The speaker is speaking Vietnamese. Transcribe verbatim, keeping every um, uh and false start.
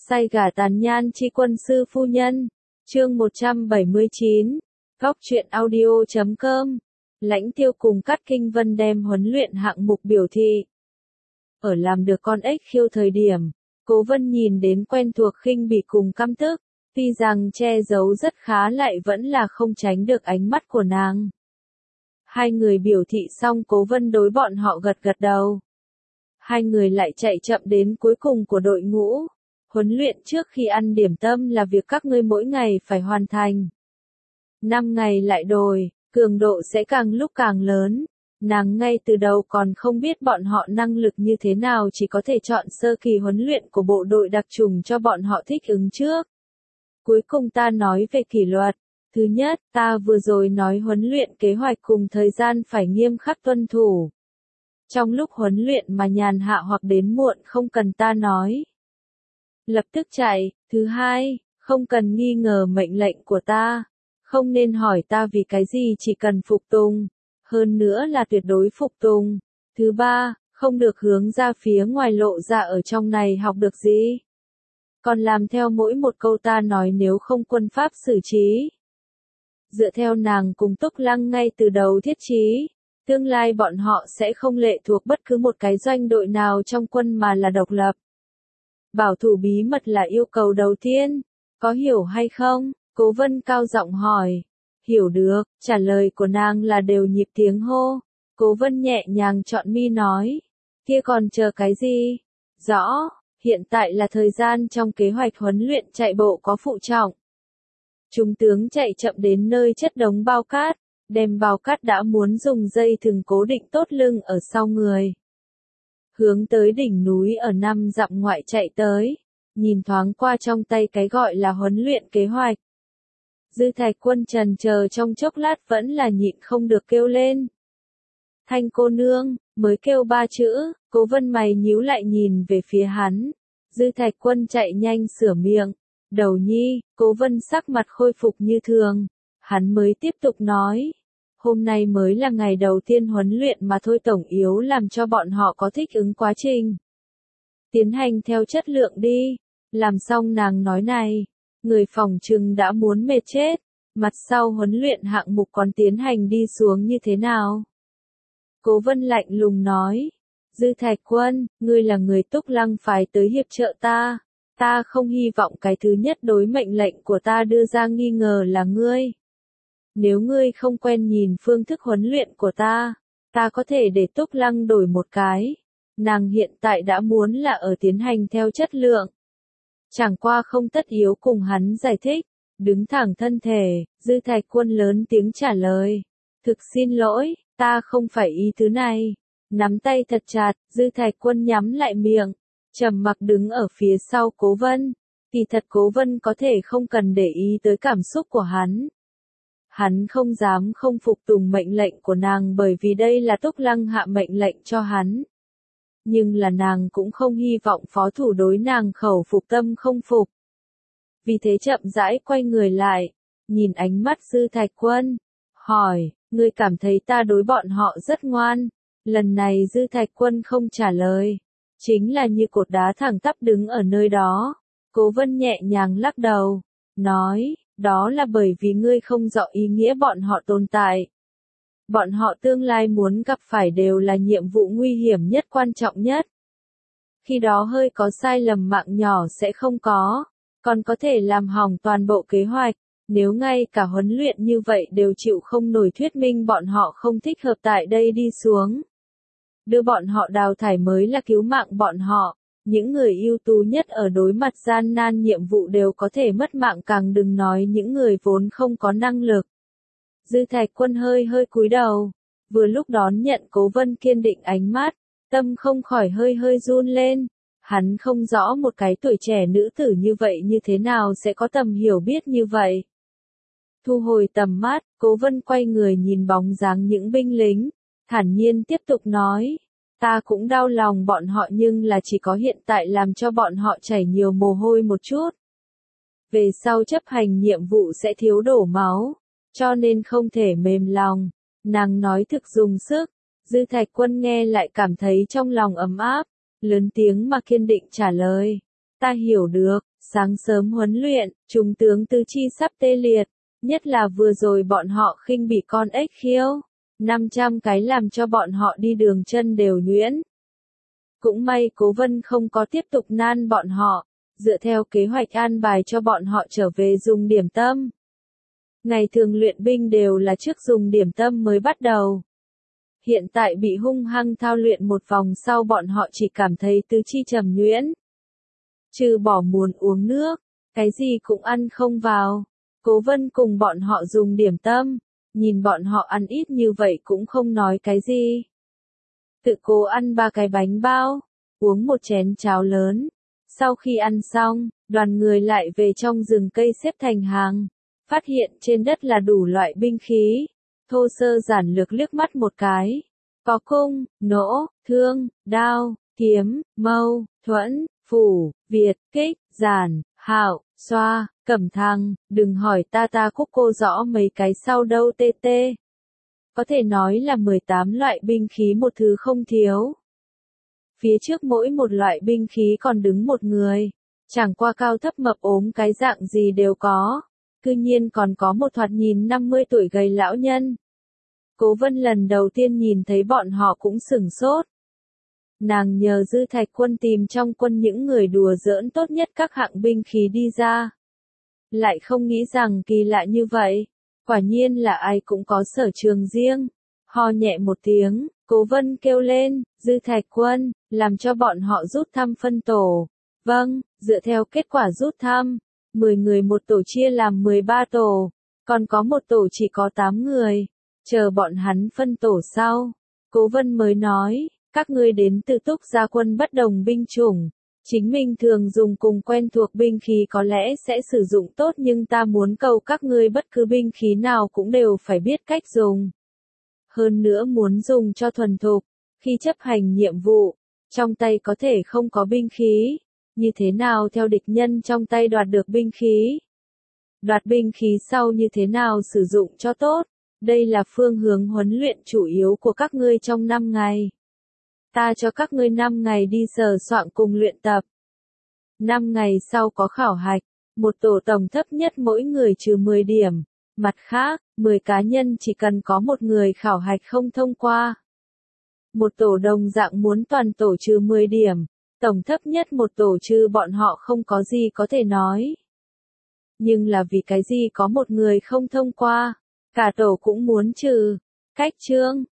Say gà tàn nhan chi quân sư phu nhân. Chương một trăm bảy mươi chín. Góc truyện audio chấm com. Lãnh Tiêu cùng Cát Kinh Vân đem huấn luyện hạng mục biểu thị. Ở làm được con ếch khiêu thời điểm, Cố Vân nhìn đến quen thuộc khinh bỉ cùng căm tức, tuy rằng che giấu rất khá lại vẫn là không tránh được ánh mắt của nàng. Hai người biểu thị xong, Cố Vân đối bọn họ gật gật đầu. Hai người lại chạy chậm đến cuối cùng của đội ngũ. Huấn luyện trước khi ăn điểm tâm là việc các ngươi mỗi ngày phải hoàn thành. Năm ngày lại đồi, cường độ sẽ càng lúc càng lớn. Nàng ngay từ đầu còn không biết bọn họ năng lực như thế nào, chỉ có thể chọn sơ kỳ huấn luyện của bộ đội đặc chủng cho bọn họ thích ứng trước. Cuối cùng ta nói về kỷ luật. Thứ nhất, ta vừa rồi nói huấn luyện kế hoạch cùng thời gian phải nghiêm khắc tuân thủ. Trong lúc huấn luyện mà nhàn hạ hoặc đến muộn không cần ta nói. Lập tức chạy. Thứ hai, không cần nghi ngờ mệnh lệnh của ta. Không nên hỏi ta vì cái gì, chỉ cần phục tùng. Hơn nữa là tuyệt đối phục tùng. Thứ ba, không được hướng ra phía ngoài lộ ra ở trong này học được gì. Còn làm theo mỗi một câu ta nói, nếu không quân pháp xử trí. Dựa theo nàng cùng Túc Lăng ngay từ đầu thiết trí, tương lai bọn họ sẽ không lệ thuộc bất cứ một cái doanh đội nào trong quân mà là độc lập. Bảo thủ bí mật là yêu cầu đầu tiên, có hiểu hay không? Cố Vân cao giọng hỏi. Hiểu được, trả lời của nàng là đều nhịp tiếng hô. Cố Vân nhẹ nhàng chọn mi nói. Kia còn chờ cái gì? Rõ, hiện tại là thời gian trong kế hoạch huấn luyện chạy bộ có phụ trọng. Trung tướng chạy chậm đến nơi chất đống bao cát, đem bao cát đã muốn dùng dây thừng cố định tốt lưng ở sau người. Hướng tới đỉnh núi ở năm dặm ngoại chạy tới, nhìn thoáng qua trong tay cái gọi là huấn luyện kế hoạch. Dư Thạch Quân trần chờ trong chốc lát vẫn là nhịn không được kêu lên. Thanh cô nương, mới kêu ba chữ, Cố Vân mày nhíu lại nhìn về phía hắn. Dư Thạch Quân chạy nhanh sửa miệng. Đầu nhi, Cố Vân sắc mặt khôi phục như thường. Hắn mới tiếp tục nói. Hôm nay mới là ngày đầu tiên huấn luyện mà thôi, tổng yếu làm cho bọn họ có thích ứng quá trình. Tiến hành theo chất lượng đi. Làm xong nàng nói này, người phòng trừng đã muốn mệt chết. Mặt sau huấn luyện hạng mục còn tiến hành đi xuống như thế nào? Cố Vân lạnh lùng nói. Dư Thạch Quân, ngươi là người Túc Lăng phái tới hiệp trợ ta. Ta không hy vọng cái thứ nhất đối mệnh lệnh của ta đưa ra nghi ngờ là ngươi. Nếu ngươi không quen nhìn phương thức huấn luyện của ta, ta có thể để Túc Lăng đổi một cái. Nàng hiện tại đã muốn là ở tiến hành theo chất lượng. Chẳng qua không tất yếu cùng hắn giải thích. Đứng thẳng thân thể, Dư Thạch Quân lớn tiếng trả lời. Thực xin lỗi, ta không phải ý thứ này. Nắm tay thật chặt, Dư Thạch Quân nhắm lại miệng. Trầm mặc đứng ở phía sau Cố Vân. Kỳ thật Cố Vân có thể không cần để ý tới cảm xúc của hắn. Hắn không dám không phục tùng mệnh lệnh của nàng, bởi vì đây là Túc Lăng hạ mệnh lệnh cho hắn. Nhưng là nàng cũng không hy vọng phó thủ đối nàng khẩu phục tâm không phục. Vì thế chậm rãi quay người lại, nhìn ánh mắt Dư Thạch Quân, hỏi, ngươi cảm thấy ta đối bọn họ rất ngoan. Lần này Dư Thạch Quân không trả lời, chính là như cột đá thẳng tắp đứng ở nơi đó. Cố Vân nhẹ nhàng lắc đầu, nói, đó là bởi vì ngươi không rõ ý nghĩa bọn họ tồn tại. Bọn họ tương lai muốn gặp phải đều là nhiệm vụ nguy hiểm nhất, quan trọng nhất. Khi đó hơi có sai lầm mạng nhỏ sẽ không có, còn có thể làm hỏng toàn bộ kế hoạch. Nếu ngay cả huấn luyện như vậy đều chịu không nổi, thuyết minh bọn họ không thích hợp tại đây đi xuống. Đưa bọn họ đào thải mới là cứu mạng bọn họ. Những người ưu tú nhất ở đối mặt gian nan nhiệm vụ đều có thể mất mạng, càng đừng nói những người vốn không có năng lực. Dư Thạch Quân hơi hơi cúi đầu, vừa lúc đón nhận Cố Vân kiên định ánh mắt, tâm không khỏi hơi hơi run lên. Hắn không rõ một cái tuổi trẻ nữ tử như vậy như thế nào sẽ có tầm hiểu biết như vậy. Thu hồi tầm mắt, Cố Vân quay người nhìn bóng dáng những binh lính, thản nhiên tiếp tục nói. Ta cũng đau lòng bọn họ, nhưng là chỉ có hiện tại làm cho bọn họ chảy nhiều mồ hôi một chút. Về sau chấp hành nhiệm vụ sẽ thiếu đổ máu, cho nên không thể mềm lòng. Nàng nói thực dùng sức. Dư Thạch Quân nghe lại cảm thấy trong lòng ấm áp, lớn tiếng mà kiên định trả lời. Ta hiểu được, sáng sớm huấn luyện, trung tướng tứ chi sắp tê liệt, nhất là vừa rồi bọn họ khinh bị con ếch khiêu. năm trăm cái làm cho bọn họ đi đường chân đều nhuyễn. Cũng may Cố Vân không có tiếp tục nan bọn họ, dựa theo kế hoạch an bài cho bọn họ trở về dùng điểm tâm. Ngày thường luyện binh đều là trước dùng điểm tâm mới bắt đầu. Hiện tại bị hung hăng thao luyện một vòng sau bọn họ chỉ cảm thấy tứ chi trầm nhuyễn. Trừ bỏ muốn uống nước, cái gì cũng ăn không vào. Cố Vân cùng bọn họ dùng điểm tâm, nhìn bọn họ ăn ít như vậy cũng không nói cái gì. Tự cố ăn ba cái bánh bao, uống một chén cháo lớn. Sau khi ăn xong, đoàn người lại về trong rừng cây xếp thành hàng, phát hiện trên đất là đủ loại binh khí. Thô sơ giản lược liếc mắt một cái. Có cung, nỗ, thương, đao, kiếm, mâu, thuẫn, phủ, việt, kích, giản, hạo, xoa, cẩm thăng, đừng hỏi ta ta cúc cô rõ mấy cái sau đâu tê tê. Có thể nói là mười tám loại binh khí một thứ không thiếu. Phía trước mỗi một loại binh khí còn đứng một người, chẳng qua cao thấp mập ốm cái dạng gì đều có, cư nhiên còn có một thoạt nhìn năm mươi tuổi gầy lão nhân. Cố Vân lần đầu tiên nhìn thấy bọn họ cũng sửng sốt. Nàng nhờ Dư Thạch Quân tìm trong quân những người đùa giỡn tốt nhất các hạng binh khí đi ra. Lại không nghĩ rằng kỳ lạ như vậy, quả nhiên là ai cũng có sở trường riêng. Ho nhẹ một tiếng, Cố Vân kêu lên, Dư Thạch Quân, làm cho bọn họ rút thăm phân tổ. Vâng, dựa theo kết quả rút thăm, mười người một tổ chia làm mười ba tổ, còn có một tổ chỉ có tám người. Chờ bọn hắn phân tổ sau, Cố Vân mới nói, các ngươi đến từ Túc Gia quân bất đồng binh chủng, chính mình thường dùng cùng quen thuộc binh khí có lẽ sẽ sử dụng tốt nhưng ta muốn cầu các ngươi bất cứ binh khí nào cũng đều phải biết cách dùng. Hơn nữa muốn dùng cho thuần thục, khi chấp hành nhiệm vụ, trong tay có thể không có binh khí, như thế nào theo địch nhân trong tay đoạt được binh khí. Đoạt binh khí sau như thế nào sử dụng cho tốt. Đây là phương hướng huấn luyện chủ yếu của các ngươi trong năm ngày. Ta cho các ngươi năm ngày đi sờ soạn cùng luyện tập. năm ngày sau có khảo hạch, một tổ tổng thấp nhất mỗi người trừ mười điểm. Mặt khác, mười cá nhân chỉ cần có một người khảo hạch không thông qua. Một tổ đồng dạng muốn toàn tổ trừ mười điểm, tổng thấp nhất một tổ trừ bọn họ không có gì có thể nói. Nhưng là vì cái gì có một người không thông qua? Cả tổ cũng muốn trừ. Cách chương